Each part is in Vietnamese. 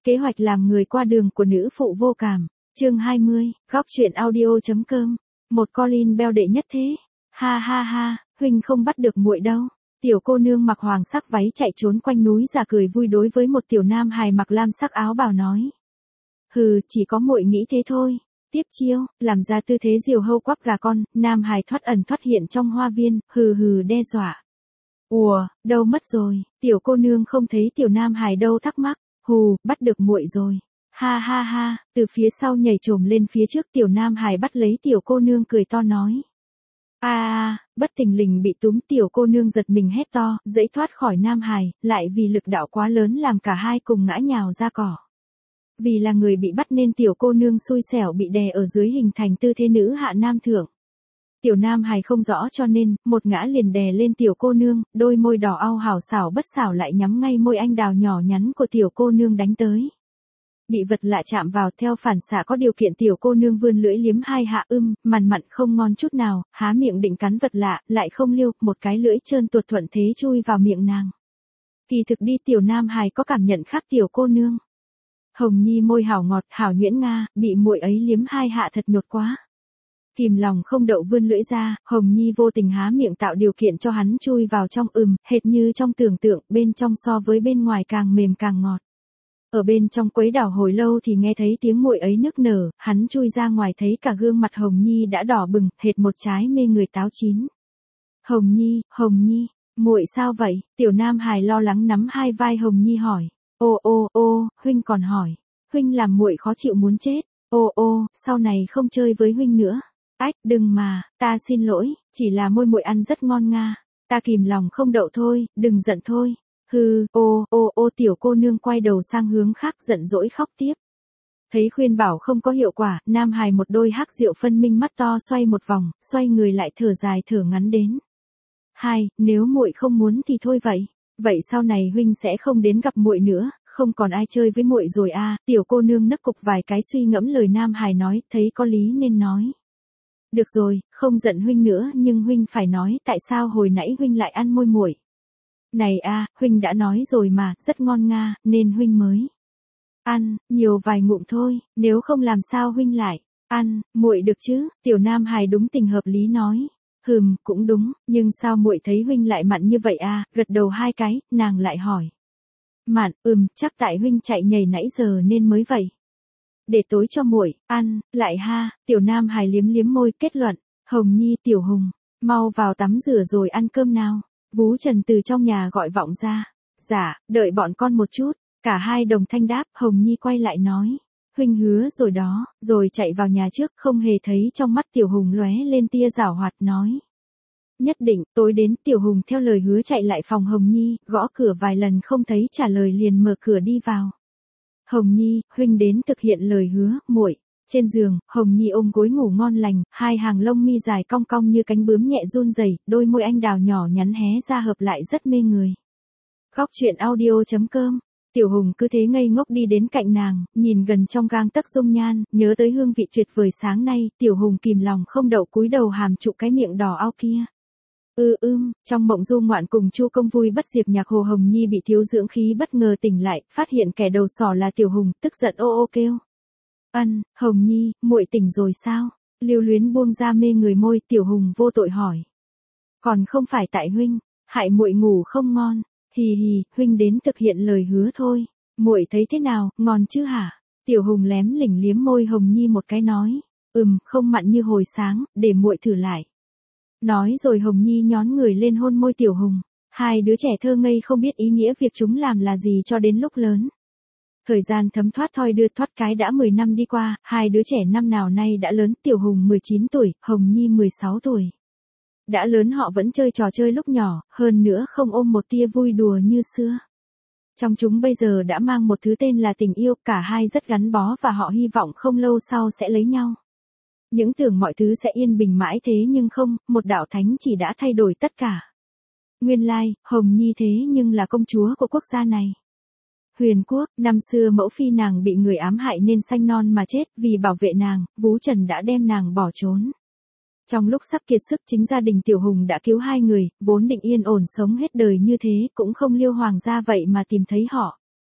Kế hoạch làm người qua đường của nữ phụ vô cảm. Chương 20, góc truyện audio.com. Một Colin Bell đệ nhất thế. Ha ha ha, huynh không bắt được muội đâu. Tiểu cô nương mặc hoàng sắc váy chạy trốn quanh núi giả cười vui đối với một tiểu nam hài mặc lam sắc áo bào nói. Hừ, chỉ có muội nghĩ thế thôi. Tiếp chiêu, làm ra tư thế diều hâu quắp gà con, nam hài thoát ẩn thoát hiện trong hoa viên, hừ hừ đe dọa. Ùa, đâu mất rồi, tiểu cô nương không thấy tiểu nam hài đâu thắc mắc, hù, bắt được muội rồi. Ha ha ha, từ phía sau nhảy trồm lên phía trước tiểu nam hài bắt lấy tiểu cô nương cười to nói. Bất thình lình bị túm tiểu cô nương giật mình hét to, dãy thoát khỏi nam hài, lại vì lực đạo quá lớn làm cả hai cùng ngã nhào ra cỏ. Vì là người bị bắt nên tiểu cô nương xui xẻo bị đè ở dưới hình thành tư thế nữ hạ nam thượng. Tiểu nam hài không rõ cho nên, một ngã liền đè lên tiểu cô nương, đôi môi đỏ au hảo xảo bất xảo lại nhắm ngay môi anh đào nhỏ nhắn của tiểu cô nương đánh tới. Bị vật lạ chạm vào theo phản xạ có điều kiện tiểu cô nương vươn lưỡi liếm hai hạ mằn mặn không ngon chút nào, há miệng định cắn vật lạ, lại không liêu, một cái lưỡi trơn tuột thuận thế chui vào miệng nàng. Kỳ thực đi tiểu nam hài có cảm nhận khác tiểu cô nương. Hồng Nhi môi hảo ngọt, hảo nhuyễn nga, bị muội ấy liếm hai hạ thật nhột quá. Kìm lòng không đậu vươn lưỡi ra, Hồng Nhi vô tình há miệng tạo điều kiện cho hắn chui vào trong hệt như trong tưởng tượng, bên trong so với bên ngoài càng mềm càng ngọt. Ở bên trong quấy đảo hồi lâu thì nghe thấy tiếng muội ấy nức nở, hắn chui ra ngoài thấy cả gương mặt Hồng Nhi đã đỏ bừng, hệt một trái mê người táo chín. Hồng Nhi, muội sao vậy? Tiểu nam hài lo lắng nắm hai vai Hồng Nhi hỏi. Ô, huynh còn hỏi. Huynh làm muội khó chịu muốn chết. Ô, sau này không chơi với huynh nữa. Ách, đừng mà, ta xin lỗi, chỉ là môi muội ăn rất ngon nga. Ta kìm lòng không đậu thôi, đừng giận thôi. Hừ, ô, tiểu cô nương quay đầu sang hướng khác giận dỗi khóc tiếp. Thấy khuyên bảo không có hiệu quả, nam hài một đôi hắc rượu phân minh mắt to xoay một vòng, xoay người lại thở dài thở ngắn đến. Nếu muội không muốn thì thôi vậy. Vậy sau này huynh sẽ không đến gặp muội nữa, không còn ai chơi với muội rồi à? Tiểu cô nương nấc cục vài cái suy ngẫm lời nam hài nói, thấy có lý nên nói. Được rồi, không giận huynh nữa, nhưng huynh phải nói tại sao hồi nãy huynh lại ăn môi muội. Này huynh đã nói rồi mà, rất ngon nga, nên huynh mới ăn, nhiều vài ngụm thôi, nếu không làm sao huynh lại ăn, muội được chứ? Tiểu nam hài đúng tình hợp lý nói. Cũng đúng, nhưng sao muội thấy huynh lại mặn như vậy à? Gật đầu hai cái, nàng lại hỏi. Mặn, chắc tại huynh chạy nhảy nãy giờ nên mới vậy. Để tối cho muội ăn, lại ha. Tiểu nam hài liếm liếm môi kết luận. Hồng Nhi, Tiểu Hùng, mau vào tắm rửa rồi ăn cơm nào. Vú Trần từ trong nhà gọi vọng ra. Dạ, đợi bọn con một chút. Cả hai đồng thanh đáp. Hồng Nhi quay lại nói. Huynh hứa rồi đó, rồi chạy vào nhà trước, không hề thấy trong mắt Tiểu Hùng lóe lên tia giảo hoạt nói. Nhất định, tối đến. Tiểu Hùng theo lời hứa chạy lại phòng Hồng Nhi, gõ cửa vài lần không thấy trả lời liền mở cửa đi vào. Hồng Nhi, huynh đến thực hiện lời hứa, muội. Trên giường, Hồng Nhi ôm gối ngủ ngon lành, hai hàng lông mi dài cong cong như cánh bướm nhẹ run rẩy, đôi môi anh đào nhỏ nhắn hé ra hợp lại rất mê người. Góc truyện audio.com. Tiểu Hùng cứ thế ngây ngốc đi đến cạnh nàng, nhìn gần trong gang tấc dung nhan, nhớ tới hương vị tuyệt vời sáng nay, Tiểu Hùng kìm lòng không đậu cúi đầu hàm trụ cái miệng đỏ ao kia. Trong mộng du ngoạn cùng Chu Công vui bất diệt nhạc Hồ Hồng Nhi bị thiếu dưỡng khí bất ngờ tỉnh lại, phát hiện kẻ đầu sỏ là Tiểu Hùng, tức giận ô kêu. Hồng Nhi, muội tỉnh rồi sao? Lưu luyến buông ra mê người môi, Tiểu Hùng vô tội hỏi. Còn không phải tại huynh, hại muội ngủ không ngon. Hì, huynh đến thực hiện lời hứa thôi. Muội thấy thế nào, ngon chứ hả? Tiểu Hùng lém lỉnh liếm môi Hồng Nhi một cái nói. Không mặn như hồi sáng, để muội thử lại. Nói rồi Hồng Nhi nhón người lên hôn môi Tiểu Hùng. Hai đứa trẻ thơ ngây không biết ý nghĩa việc chúng làm là gì cho đến lúc lớn. Thời gian thấm thoát thoi đưa thoát cái đã 10 năm đi qua, hai đứa trẻ năm nào nay đã lớn, Tiểu Hùng 19 tuổi, Hồng Nhi 16 tuổi. Đã lớn họ vẫn chơi trò chơi lúc nhỏ, hơn nữa không ôm một tia vui đùa như xưa. Trong chúng bây giờ đã mang một thứ tên là tình yêu, cả hai rất gắn bó và họ hy vọng không lâu sau sẽ lấy nhau. Những tưởng mọi thứ sẽ yên bình mãi thế nhưng không, một đạo thánh chỉ đã thay đổi tất cả. Nguyên lai, Hồng Nhi thế nhưng là công chúa của quốc gia này. Huyền Quốc, năm xưa mẫu phi nàng bị người ám hại nên sanh non mà chết, vì bảo vệ nàng, Vú Trần đã đem nàng bỏ trốn. Trong lúc sắp kiệt sức chính gia đình Tiểu Hùng đã cứu hai người, vốn định yên ổn sống hết đời như thế, cũng không liêu hoàng gia vậy mà tìm thấy họ.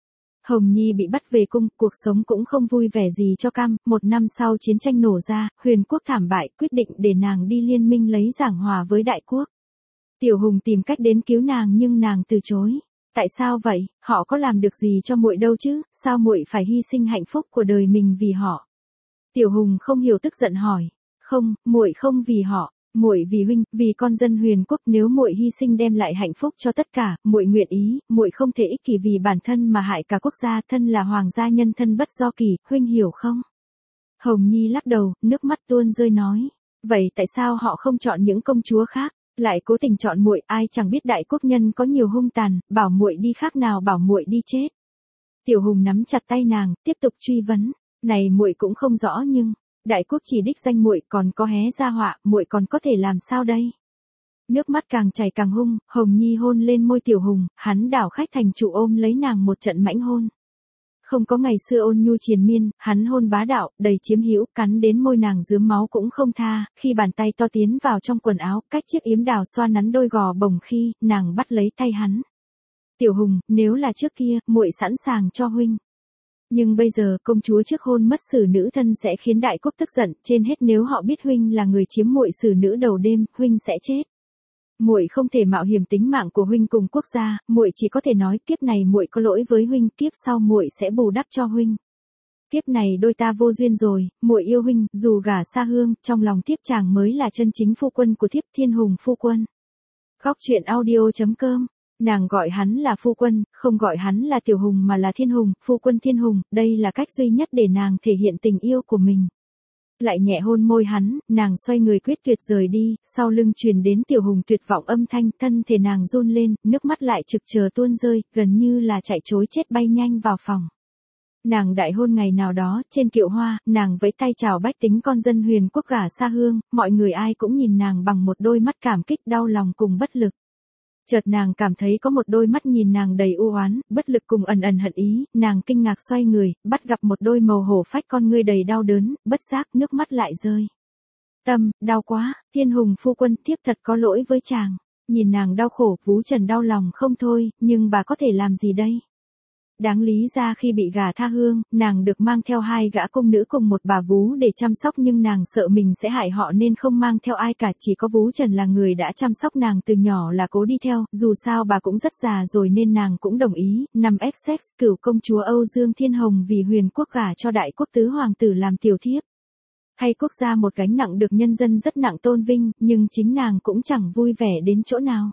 Hồng Nhi bị bắt về cung, cuộc sống cũng không vui vẻ gì cho cam, 1 năm sau chiến tranh nổ ra, Huyền quốc thảm bại, quyết định để nàng đi liên minh lấy giảng hòa với đại quốc. Tiểu Hùng tìm cách đến cứu nàng nhưng nàng từ chối. Tại sao vậy, họ có làm được gì cho muội đâu chứ, sao muội phải hy sinh hạnh phúc của đời mình vì họ? Tiểu Hùng không hiểu tức giận hỏi. Không, muội không vì họ, muội vì huynh, vì con dân Huyền quốc, nếu muội hy sinh đem lại hạnh phúc cho tất cả, muội nguyện ý, muội không thể ích kỷ vì bản thân mà hại cả quốc gia, thân là hoàng gia nhân thân bất do kỳ, huynh hiểu không? Hồng Nhi lắc đầu, nước mắt tuôn rơi nói. Vậy tại sao họ không chọn những công chúa khác, lại cố tình chọn muội, ai chẳng biết đại quốc nhân có nhiều hung tàn, bảo muội đi khác nào bảo muội đi chết. Tiểu Hùng nắm chặt tay nàng, tiếp tục truy vấn. Này muội cũng không rõ nhưng đại quốc chỉ đích danh muội, còn có hé ra họa, muội còn có thể làm sao đây? Nước mắt càng chảy càng hung, Hồng Nhi hôn lên môi Tiểu Hùng, hắn đảo khách thành chủ ôm lấy nàng một trận mãnh hôn. Không có ngày xưa ôn nhu triền miên, hắn hôn bá đạo, đầy chiếm hữu, cắn đến môi nàng rướm máu cũng không tha, khi bàn tay to tiến vào trong quần áo, cách chiếc yếm đào xoa nắn đôi gò bồng khi, nàng bắt lấy tay hắn. Tiểu Hùng, nếu là trước kia, muội sẵn sàng cho huynh. Nhưng bây giờ công chúa trước hôn mất xử nữ thân sẽ khiến đại quốc tức giận, trên hết nếu họ biết huynh là người chiếm muội xử nữ đầu đêm, huynh sẽ chết. Muội không thể mạo hiểm tính mạng của huynh cùng quốc gia, muội chỉ có thể nói kiếp này muội có lỗi với huynh, kiếp sau muội sẽ bù đắp cho huynh. Kiếp này đôi ta vô duyên rồi, muội yêu huynh, dù gả xa hương, trong lòng thiếp chàng mới là chân chính phu quân của thiếp, Thiên Hùng phu quân. Góc truyện audio.com. Nàng gọi hắn là phu quân, không gọi hắn là Tiểu Hùng mà là Thiên Hùng, phu quân Thiên Hùng, đây là cách duy nhất để nàng thể hiện tình yêu của mình. Lại nhẹ hôn môi hắn, nàng xoay người quyết tuyệt rời đi, sau lưng truyền đến Tiểu Hùng tuyệt vọng âm thanh, thân thể nàng run lên, nước mắt lại trực chờ tuôn rơi, gần như là chạy trối chết bay nhanh vào phòng. Nàng đại hôn ngày nào đó, trên kiệu hoa, nàng vẫy tay chào bách tính con dân Huyền quốc gả xa hương, mọi người ai cũng nhìn nàng bằng một đôi mắt cảm kích, đau lòng cùng bất lực. Chợt nàng cảm thấy có một đôi mắt nhìn nàng đầy u oán, bất lực cùng ẩn ẩn hận ý, nàng kinh ngạc xoay người, bắt gặp một đôi màu hổ phách con ngươi đầy đau đớn, bất giác nước mắt lại rơi. Tâm, đau quá, Thiên Hùng phu quân, thiếp thật có lỗi với chàng. Nhìn nàng đau khổ, Vú Trần đau lòng không thôi, nhưng bà có thể làm gì đây? Đáng lý ra khi bị gả tha hương, nàng được mang theo 2 gã cung nữ cùng một bà vú để chăm sóc, nhưng nàng sợ mình sẽ hại họ nên không mang theo ai cả, chỉ có Vú Trần là người đã chăm sóc nàng từ nhỏ là cố đi theo, dù sao bà cũng rất già rồi nên nàng cũng đồng ý. 5XX, cửu công chúa Âu Dương Thiên Hồng vì Huyền quốc gả cho đại quốc tứ hoàng tử làm tiểu thiếp. Hay quốc gia một gánh nặng được nhân dân rất nặng tôn vinh, nhưng chính nàng cũng chẳng vui vẻ đến chỗ nào.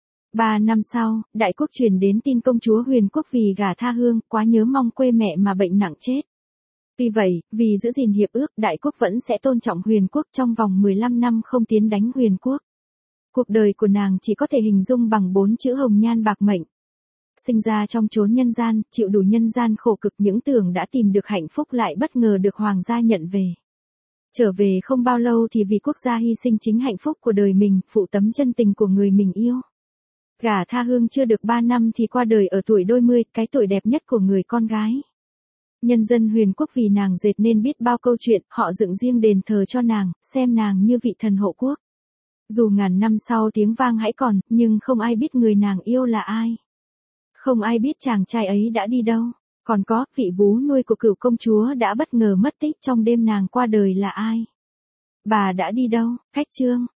3 năm sau, đại quốc truyền đến tin công chúa Huyền quốc vì gả tha hương, quá nhớ mong quê mẹ mà bệnh nặng chết. Tuy vậy, vì giữ gìn hiệp ước, đại quốc vẫn sẽ tôn trọng Huyền quốc, trong vòng 15 năm không tiến đánh Huyền quốc. Cuộc đời của nàng chỉ có thể hình dung bằng 4 chữ hồng nhan bạc mệnh. Sinh ra trong chốn nhân gian, chịu đủ nhân gian khổ cực, những tưởng đã tìm được hạnh phúc lại bất ngờ được hoàng gia nhận về. Trở về không bao lâu thì vì quốc gia hy sinh chính hạnh phúc của đời mình, phụ tấm chân tình của người mình yêu. Gả tha hương chưa được 3 năm thì qua đời ở tuổi đôi mươi, cái tuổi đẹp nhất của người con gái. Nhân dân Huyền quốc vì nàng dệt nên biết bao câu chuyện, họ dựng riêng đền thờ cho nàng, xem nàng như vị thần hộ quốc. Dù ngàn năm sau tiếng vang hãy còn, nhưng không ai biết người nàng yêu là ai. Không ai biết chàng trai ấy đã đi đâu. Còn có, vị vú nuôi của cửu công chúa đã bất ngờ mất tích trong đêm nàng qua đời là ai. Bà đã đi đâu? Khách chương.